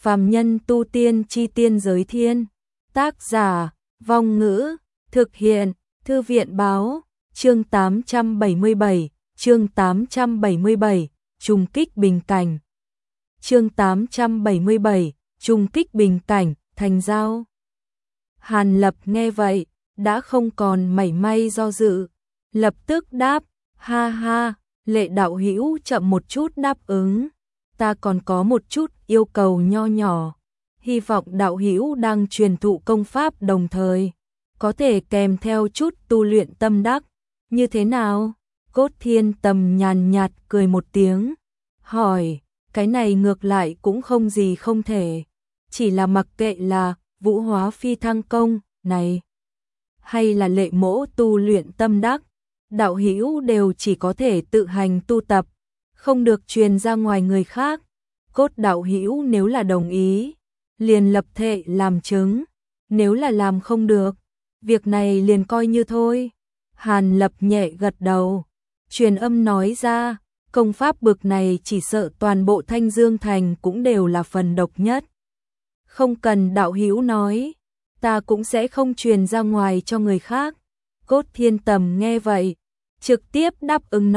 Phàm nhân tu tiên chi tiên giới thiên. Tác giả, Vong Ngữ, thực hiện, Thư viện Báo, chương 877, chương 877, trùng kích bình cảnh. Chương 877, trùng kích bình cảnh, thành giao. Hàn Lập nghe vậy, đã không còn mảy may do dự, lập tức đáp, ha ha, Lệ đạo hữu chậm một chút đáp ứng, ta còn có một chút yêu cầu nho nhỏ, hy vọng đạo hữu đang truyền thụ công pháp đồng thời, có thể kèm theo chút tu luyện tâm đắc, như thế nào? Cốt Thiên Tầm nhàn nhạt cười một tiếng, hỏi, cái này ngược lại cũng không gì không thể, chỉ là mặc kệ là Vũ Hóa Phi Thăng Công này, hay là Lệ Mỗ tu luyện tâm đắc, đạo hữu đều chỉ có thể tự hành tu tập, không được truyền ra ngoài người khác. Cốt đạo hữu nếu là đồng ý, liền lập thệ làm chứng, nếu là làm không được, việc này liền coi như thôi. Hàn Lập nhẹ gật đầu, truyền âm nói ra, công pháp bực này chỉ sợ toàn bộ Thanh Dương Thành cũng đều là phần độc nhất. Không cần đạo hữu nói, ta cũng sẽ không truyền ra ngoài cho người khác. Cốt Thiên Tầm nghe vậy, trực tiếp đáp ứng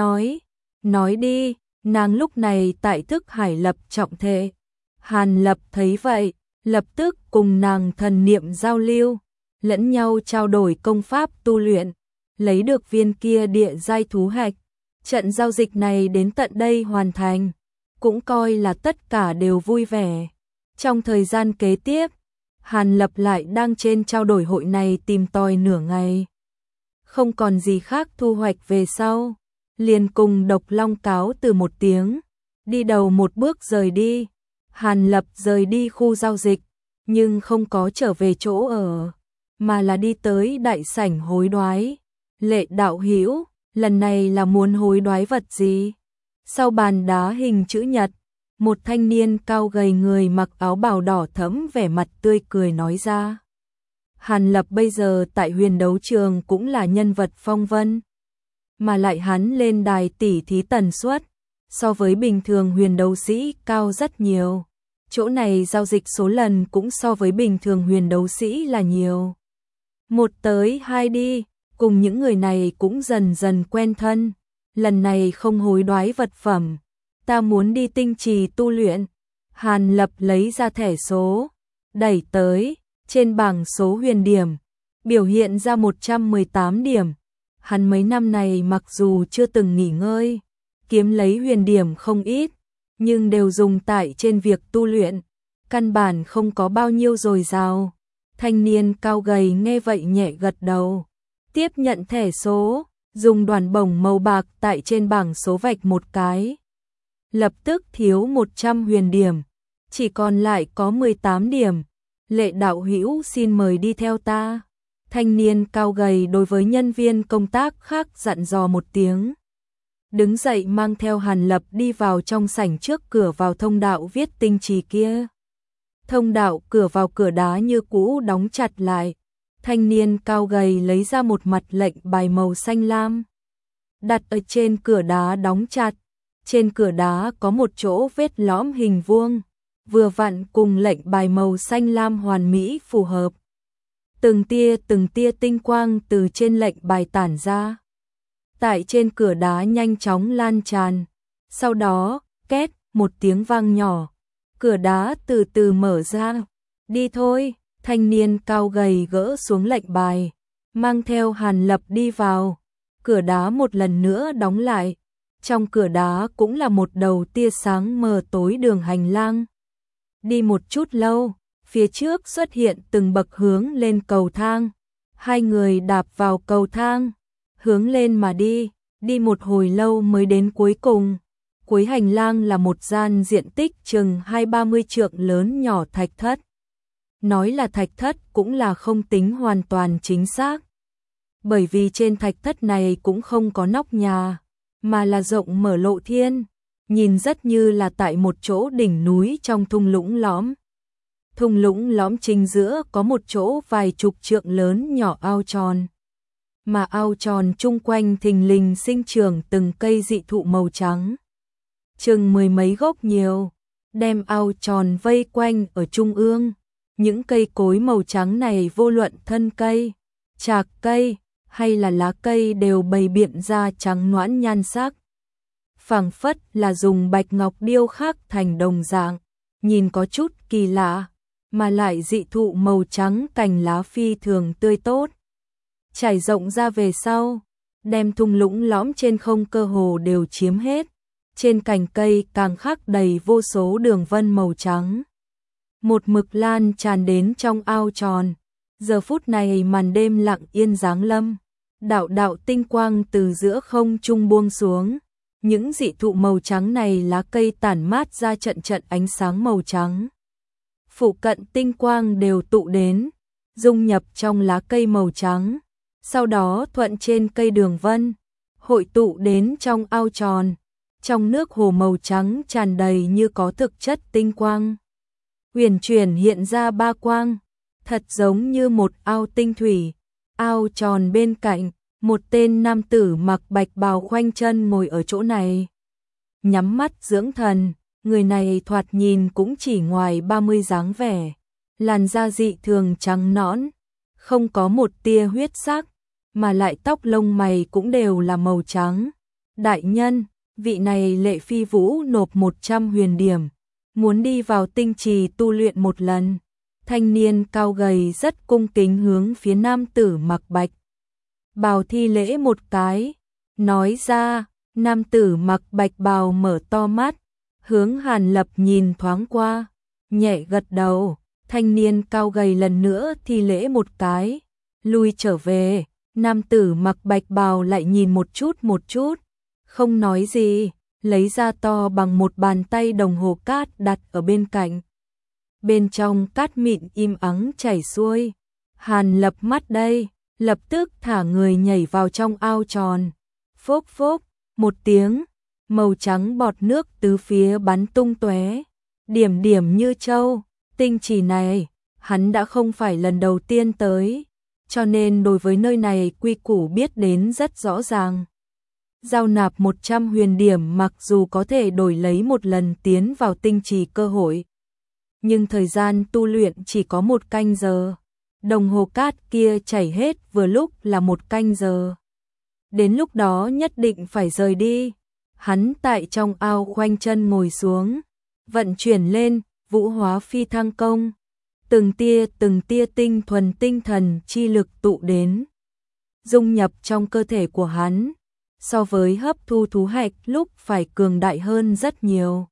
nói đi, nàng lúc này tại Thức Hải lập trọng thể. Hàn Lập thấy vậy, lập tức cùng nàng thần niệm giao lưu, lẫn nhau trao đổi công pháp tu luyện, lấy được viên kia địa giai thú hạch. Trận giao dịch này đến tận đây hoàn thành, cũng coi là tất cả đều vui vẻ. Trong thời gian kế tiếp, Hàn Lập lại đang trên trao đổi hội này tìm tòi nửa ngày. Không còn gì khác thu hoạch về sau, liền cùng Độc Long cáo từ một tiếng, đi đầu một bước rời đi. Hàn Lập rời đi khu giao dịch, nhưng không có trở về chỗ ở, mà là đi tới đại sảnh hối đoái. Lệ đạo hữu, lần này là muốn hối đoái vật gì? Sau bàn đá hình chữ nhật, một thanh niên cao gầy người mặc áo bào đỏ thẫm vẻ mặt tươi cười nói ra. Hàn Lập bây giờ tại huyền đấu trường cũng là nhân vật phong vân, mà lại hắn lên đài tỉ thí tần suất so với bình thường huyền đấu sĩ cao rất nhiều. Chỗ này giao dịch số lần cũng so với bình thường huyền đấu sĩ là nhiều. Một tới hai đi, cùng những người này cũng dần dần quen thân. Lần này không hối đoái vật phẩm, ta muốn đi tinh trì tu luyện. Hàn Lập lấy ra thẻ số, đẩy tới, trên bảng số huyền điểm, biểu hiện ra 118 điểm. Hắn mấy năm này mặc dù chưa từng nghỉ ngơi, kiếm lấy huyền điểm không ít, nhưng đều dùng tại trên việc tu luyện, căn bản không có bao nhiêu dồi dào. Thanh niên cao gầy nghe vậy nhẹ gật đầu, tiếp nhận thẻ số, dùng đoàn bổng màu bạc tại trên bảng số vạch một cái. Lập tức thiếu 100 huyền điểm, chỉ còn lại có 18 điểm. Lệ đạo hữu xin mời đi theo ta. Thanh niên cao gầy đối với nhân viên công tác khác dặn dò một tiếng. Đứng dậy mang theo Hàn Lập đi vào trong sảnh trước cửa vào thông đạo viết tinh trì kia. Thông đạo cửa vào cửa đá như cũ đóng chặt lại. Thanh niên cao gầy lấy ra một mặt lệnh bài màu xanh lam, đặt ở trên cửa đá đóng chặt. Trên cửa đá có một chỗ vết lõm hình vuông, vừa vặn cùng lệnh bài màu xanh lam hoàn mỹ phù hợp. Từng tia tinh quang từ trên lệnh bài tản ra, tại trên cửa đá nhanh chóng lan tràn. Sau đó, két, một tiếng vang nhỏ, cửa đá từ từ mở ra. Đi thôi, thanh niên cao gầy gỡ xuống lệnh bài, mang theo Hàn Lập đi vào. Cửa đá một lần nữa đóng lại. Trong cửa đá cũng là một đầu tia sáng mờ tối đường hành lang. Đi một chút lâu, phía trước xuất hiện từng bậc hướng lên cầu thang. Hai người đạp vào cầu thang, hướng lên mà đi, đi một hồi lâu mới đến cuối cùng. Cuối hành lang là một gian diện tích chừng 20-30 trượng lớn nhỏ thạch thất. Nói là thạch thất cũng là không tính hoàn toàn chính xác, bởi vì trên thạch thất này cũng không có nóc nhà, mà là rộng mở lộ thiên, nhìn rất như là tại một chỗ đỉnh núi trong thung lũng lõm. Thung lũng lõm chính giữa có một chỗ vài chục trượng lớn nhỏ ao tròn, mà ao tròn chung quanh thình lình sinh trưởng từng cây dị thụ màu trắng, chừng 10 mấy gốc nhiều. đem ao tròn vây quanh ở trung ương. Những cây cối màu trắng này vô luận thân cây, chạc cây hay là lá cây đều bày biện ra trắng nõn nhan sắc. Phảng phất là dùng bạch ngọc điêu khắc thành đồng dạng, nhìn có chút kỳ lạ, mà lại dị thụ màu trắng cành lá phi thường tươi tốt. Trải rộng ra về sau, đem thung lũng lõm trên không cơ hồ đều chiếm hết. Trên cành cây càng khắc đầy vô số đường vân màu trắng. Một mực lan tràn đến trong ao tròn. Giờ phút này màn đêm lặng yên giáng lâm. Đạo đạo tinh quang từ giữa không trung buông xuống. Những dị thụ màu trắng này lá cây tản mát ra trận trận ánh sáng màu trắng. Phụ cận tinh quang đều tụ đến, dung nhập trong lá cây màu trắng. Sau đó thuận trên cây đường vân, hội tụ đến trong ao tròn. Trong nước hồ màu trắng tràn đầy như có thực chất tinh quang. Huyền chuyển hiện ra ba quang, thật giống như một ao tinh thủy. Ao tròn bên cạnh, một tên nam tử mặc bạch bào khoanh chân ngồi ở chỗ này. Nhắm mắt dưỡng thần, người này thoạt nhìn cũng chỉ ngoài 30 dáng vẻ. Làn da dị thường trắng nõn, không có một tia huyết sắc, mà lại tóc lông mày cũng đều là màu trắng. Đại nhân, vị này Lệ Phi Vũ nộp 100 huyền điểm, muốn đi vào tinh trì tu luyện một lần. Thanh niên cao gầy rất cung kính hướng phía nam tử mặc bạch bào thi lễ một cái, nói ra. Nam tử mặc bạch bào mở to mắt, hướng Hàn Lập nhìn thoáng qua, nhẹ gật đầu. Thanh niên cao gầy lần nữa thi lễ một cái, lui trở về. Nam tử mặc bạch bào lại nhìn một chút, không nói gì, lấy ra to bằng một bàn tay đồng hồ cát đặt ở bên cạnh. Bên trong cát mịn im ắng chảy xuôi. Hàn Lập mắt đây, lập tức thả người nhảy vào trong ao tròn. Phốc phốc, một tiếng, màu trắng bọt nước tứ phía bắn tung tóe, điểm điểm như châu. Tinh trì này, hắn đã không phải lần đầu tiên tới, cho nên đối với nơi này quy củ biết đến rất rõ ràng. Giao nạp 100 huyền điểm mặc dù có thể đổi lấy một lần tiến vào tinh trì cơ hội, nhưng thời gian tu luyện chỉ có 1 canh giờ. Đồng hồ cát kia chảy hết vừa lúc là 1 canh giờ. Đến lúc đó nhất định phải rời đi. Hắn tại trong ao khoanh chân ngồi xuống, vận chuyển lên Vũ Hóa Phi Thăng Công. Từng tia tinh thuần tinh thần chi lực tụ đến, dung nhập trong cơ thể của hắn. So với hấp thu thú hạch lúc phải cường đại hơn rất nhiều.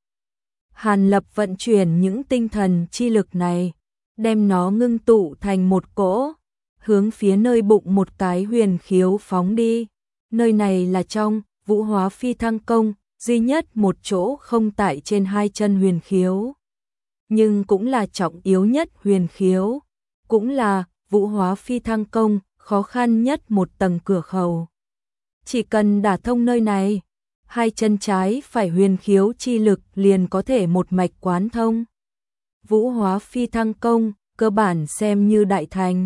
Hàn Lập vận chuyển những tinh thần chi lực này, đem nó ngưng tụ thành một cỗ, hướng phía nơi bụng một cái huyền khiếu phóng đi. Nơi này là trong Vũ Hóa Phi Thăng Công, duy nhất một chỗ không tại trên 2 chân huyền khiếu, nhưng cũng là trọng yếu nhất huyền khiếu, cũng là Vũ Hóa Phi Thăng Công khó khăn nhất một tầng cửa khẩu. Chỉ cần đả thông nơi này, 2 chân trái phải huyền khiếu chi lực liền có thể một mạch quán thông. Vũ Hóa Phi Thăng Công cơ bản xem như đại thành,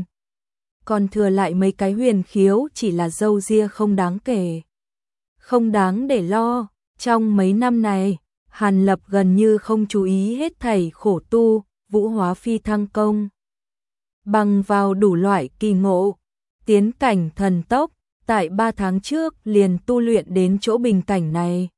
còn thừa lại mấy cái huyền khiếu chỉ là râu ria không đáng kể, không đáng để lo. Trong mấy năm này, Hàn Lập gần như không chú ý hết thảy khổ tu Vũ Hóa Phi Thăng Công. Bằng vào đủ loại kỳ ngộ, tiến cảnh thần tốc, tại 3 tháng trước liền tu luyện đến chỗ bình cảnh này.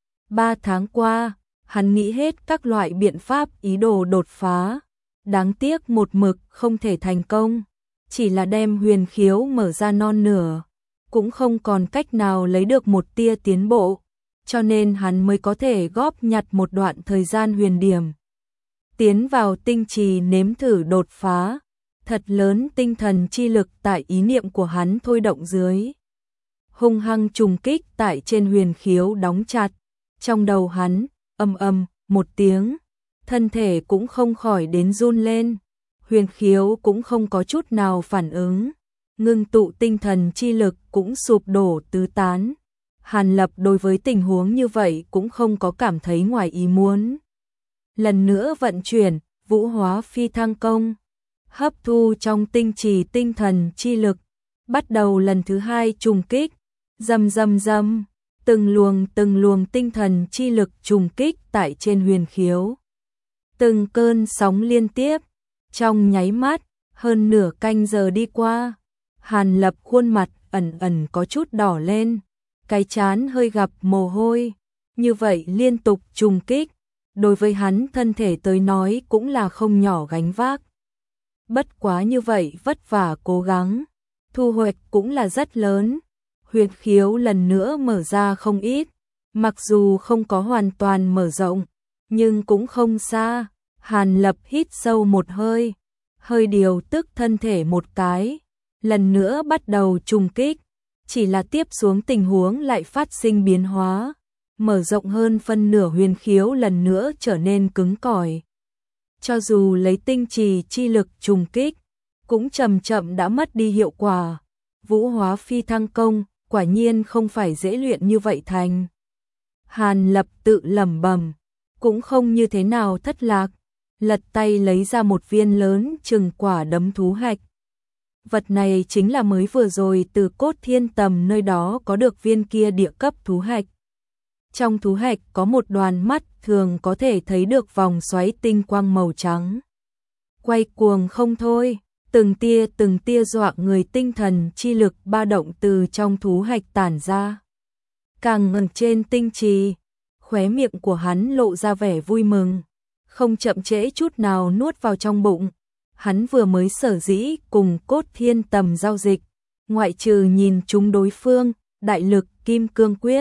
3 tháng qua, hắn nghĩ hết các loại biện pháp ý đồ đột phá, đáng tiếc một mực không thể thành công, chỉ là đem huyền khiếu mở ra non nửa, cũng không còn cách nào lấy được một tia tiến bộ, cho nên hắn mới có thể góp nhặt một đoạn thời gian huyền điểm. Tiến vào tinh trì nếm thử đột phá, thật lớn tinh thần chi lực tại ý niệm của hắn thôi động dưới. Hung hăng trùng kích tại trên huyền khiếu đóng chặt, trong đầu hắn, ầm một tiếng, thân thể cũng không khỏi đến run lên, huyền khiếu cũng không có chút nào phản ứng, ngưng tụ tinh thần chi lực cũng sụp đổ tứ tán. Hàn Lập đối với tình huống như vậy cũng không có cảm thấy ngoài ý muốn. Lần nữa vận chuyển Vũ Hóa Phi Thăng Công, hấp thu trong tinh trì tinh thần chi lực, bắt đầu lần thứ 2 trùng kích, rầm, từng luồng tinh thần chi lực trùng kích tại trên huyền khiếu. Từng cơn sóng liên tiếp, trong nháy mắt, hơn nửa canh giờ đi qua, Hàn Lập khuôn mặt ẩn ẩn có chút đỏ lên, cái trán hơi gặp mồ hôi, như vậy liên tục trùng kích, đối với hắn thân thể tới nói cũng là không nhỏ gánh vác. Bất quá như vậy vất vả cố gắng, thu hoạch cũng là rất lớn, huyệt khiếu lần nữa mở ra không ít, mặc dù không có hoàn toàn mở rộng, nhưng cũng không xa. Hàn Lập hít sâu một hơi, hơi điều tức thân thể một cái, lần nữa bắt đầu trùng kích, chỉ là tiếp xuống tình huống lại phát sinh biến hóa, mở rộng hơn phân nửa huyền khiếu lần nữa trở nên cứng cỏi. Cho dù lấy tinh trì chi lực trùng kích, cũng chậm chậm đã mất đi hiệu quả. Vũ hóa phi thăng công, quả nhiên không phải dễ luyện như vậy thành. Hàn Lập tự lẩm bẩm, cũng không như thế nào thất lạc, lật tay lấy ra một viên lớn chừng quả đấm thú hạch. Vật này chính là mới vừa rồi từ Cốt Thiên Tầm nơi đó có được viên kia địa cấp thú hạch. Trong thú hạch có một đoàn mắt thường có thể thấy được vòng xoáy tinh quang màu trắng. Quay cuồng không thôi, từng tia dọa người tinh thần chi lực ba động từ trong thú hạch tản ra. Càng ngẩng trên tinh trì, khóe miệng của hắn lộ ra vẻ vui mừng, không chậm trễ chút nào nuốt vào trong bụng. Hắn vừa mới sở dĩ cùng Cốt Thiên Tầm giao dịch, ngoại trừ nhìn chúng đối phương, đại lực kim cương quyết.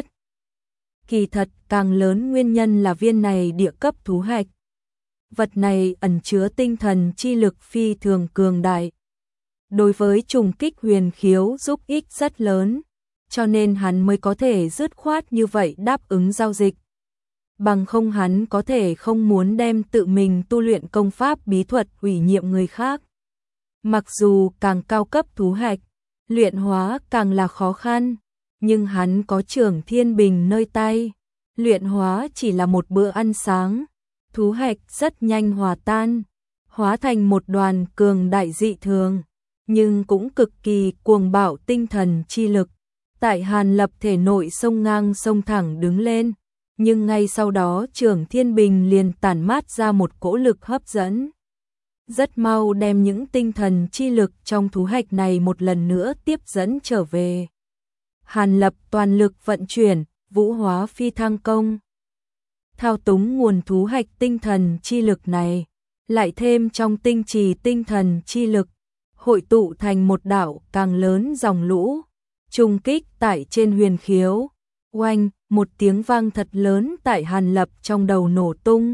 Kỳ thật càng lớn nguyên nhân là viên này địa cấp thú hạch. Vật này ẩn chứa tinh thần chi lực phi thường cường đại. Đối với trùng kích huyền khiếu giúp ích rất lớn, cho nên hắn mới có thể dứt khoát như vậy đáp ứng giao dịch. Bằng không hắn có thể không muốn đem tự mình tu luyện công pháp bí thuật ủy nhiệm người khác. Mặc dù càng cao cấp thú hạch, luyện hóa càng là khó khăn, nhưng hắn có Trường Thiên Bình nơi tay, luyện hóa chỉ là một bữa ăn sáng, thú hạch rất nhanh hòa tan, hóa thành một đoàn cường đại dị thường, nhưng cũng cực kỳ cuồng bạo tinh thần chi lực. Tại Hàn Lập thể nội sông ngang sông thẳng đứng lên, nhưng ngay sau đó Trường Thiên Bình liền tản mát ra một cỗ lực hấp dẫn. Rất mau đem những tinh thần chi lực trong thú hạch này một lần nữa tiếp dẫn trở về. Hàn Lập toàn lực vận chuyển, vũ hóa phi thăng công. Thao túng nguồn thú hạch tinh thần chi lực này, lại thêm trong tinh trì tinh thần chi lực, hội tụ thành một đạo càng lớn dòng lũ, trùng kích tại trên huyền khiếu. Oanh, một tiếng vang thật lớn tại Hàn Lập trong đầu nổ tung.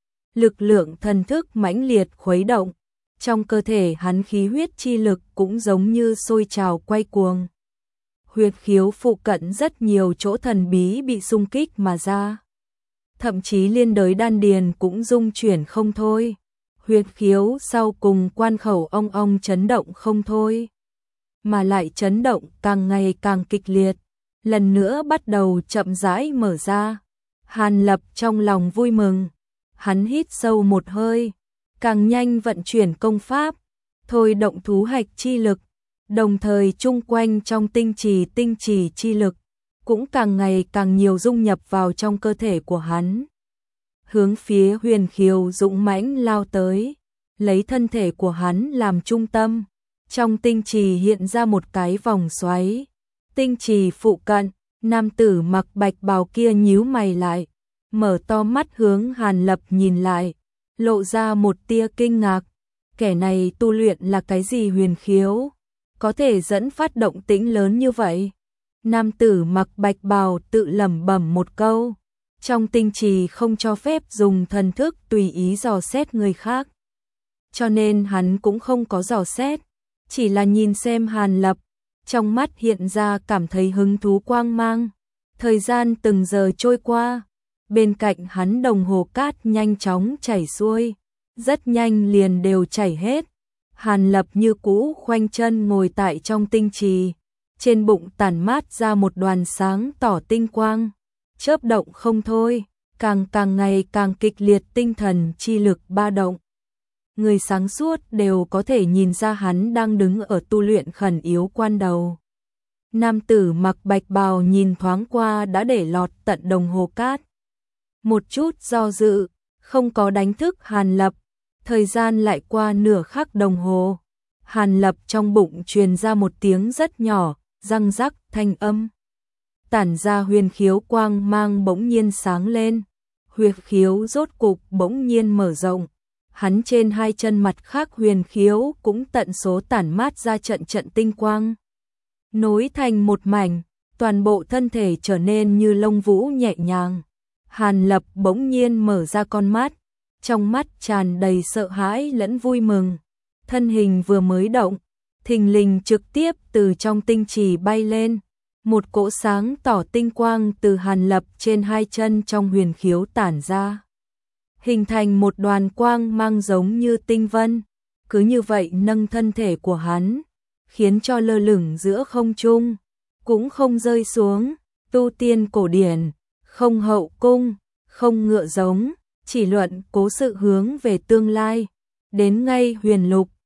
Lực lượng thần thức mãnh liệt khuấy động, trong cơ thể hắn khí huyết chi lực cũng giống như sôi trào quay cuồng. Huyệt khiếu phụ cận rất nhiều chỗ thần bí bị xung kích mà ra. Thậm chí liên đới đan điền cũng rung chuyển không thôi. Huyệt khiếu sau cùng quan khẩu ong ong chấn động không thôi. Mà lại chấn động càng ngày càng kịch liệt. Lần nữa bắt đầu chậm rãi mở ra. Hàn Lập trong lòng vui mừng. Hắn hít sâu một hơi, càng nhanh vận chuyển công pháp, thôi động thú hạch chi lực, đồng thời chung quanh trong tinh trì chi lực, cũng càng ngày càng nhiều dung nhập vào trong cơ thể của hắn. Hướng phía huyền khiếu dũng mãnh lao tới, lấy thân thể của hắn làm trung tâm, trong tinh trì hiện ra một cái vòng xoáy. Tinh trì phụ cận, nam tử mặc bạch bào kia nhíu mày lại, mở to mắt hướng Hàn Lập nhìn lại, lộ ra một tia kinh ngạc. Kẻ này tu luyện là cái gì huyền khiếu, có thể dẫn phát động tĩnh lớn như vậy? Nam tử mặc bạch bào tự lẩm bẩm một câu, trong tinh trì không cho phép dùng thần thức tùy ý dò xét người khác. Cho nên hắn cũng không có dò xét, chỉ là nhìn xem Hàn Lập, trong mắt hiện ra cảm thấy hứng thú quang mang. Thời gian từng giờ trôi qua, bên cạnh hắn đồng hồ cát nhanh chóng chảy xuôi, rất nhanh liền đều chảy hết. Hàn Lập như cũ khoanh chân ngồi tại trong tinh trì, trên bụng tản mát ra một đoàn sáng tỏ tinh quang, chớp động không thôi, càng ngày càng kịch liệt tinh thần chi lực ba động. Người sáng suốt đều có thể nhìn ra hắn đang đứng ở tu luyện khẩn yếu quan đầu. Nam tử mặc bạch bào nhìn thoáng qua đã để lọt tận đồng hồ cát. Một chút do dự, không có đánh thức Hàn Lập. Thời gian lại qua nửa khắc đồng hồ. Hàn Lập trong bụng truyền ra một tiếng rất nhỏ, răng rắc thanh âm. Tản ra huyền khiếu quang mang bỗng nhiên sáng lên. Huyệt khiếu rốt cục bỗng nhiên mở rộng. Hắn trên hai chân mặt khác huyền khiếu cũng tận số tản mát ra trận trận tinh quang. Nối thành một mảnh, toàn bộ thân thể trở nên như lông vũ nhẹ nhàng. Hàn Lập bỗng nhiên mở ra con mắt, trong mắt tràn đầy sợ hãi lẫn vui mừng. Thân hình vừa mới động, thình lình trực tiếp từ trong tinh trì bay lên. Một cỗ sáng tỏ tinh quang từ Hàn Lập trên hai chân trong huyền khiếu tản ra. Hình thành một đoàn quang mang giống như tinh vân. Cứ như vậy nâng thân thể của hắn, khiến cho lơ lửng giữa không trung, cũng không rơi xuống. Tu tiên cổ điển, không hậu cung, không ngựa giống, chỉ luận cố sự hướng về tương lai. Đến ngay huyền lục,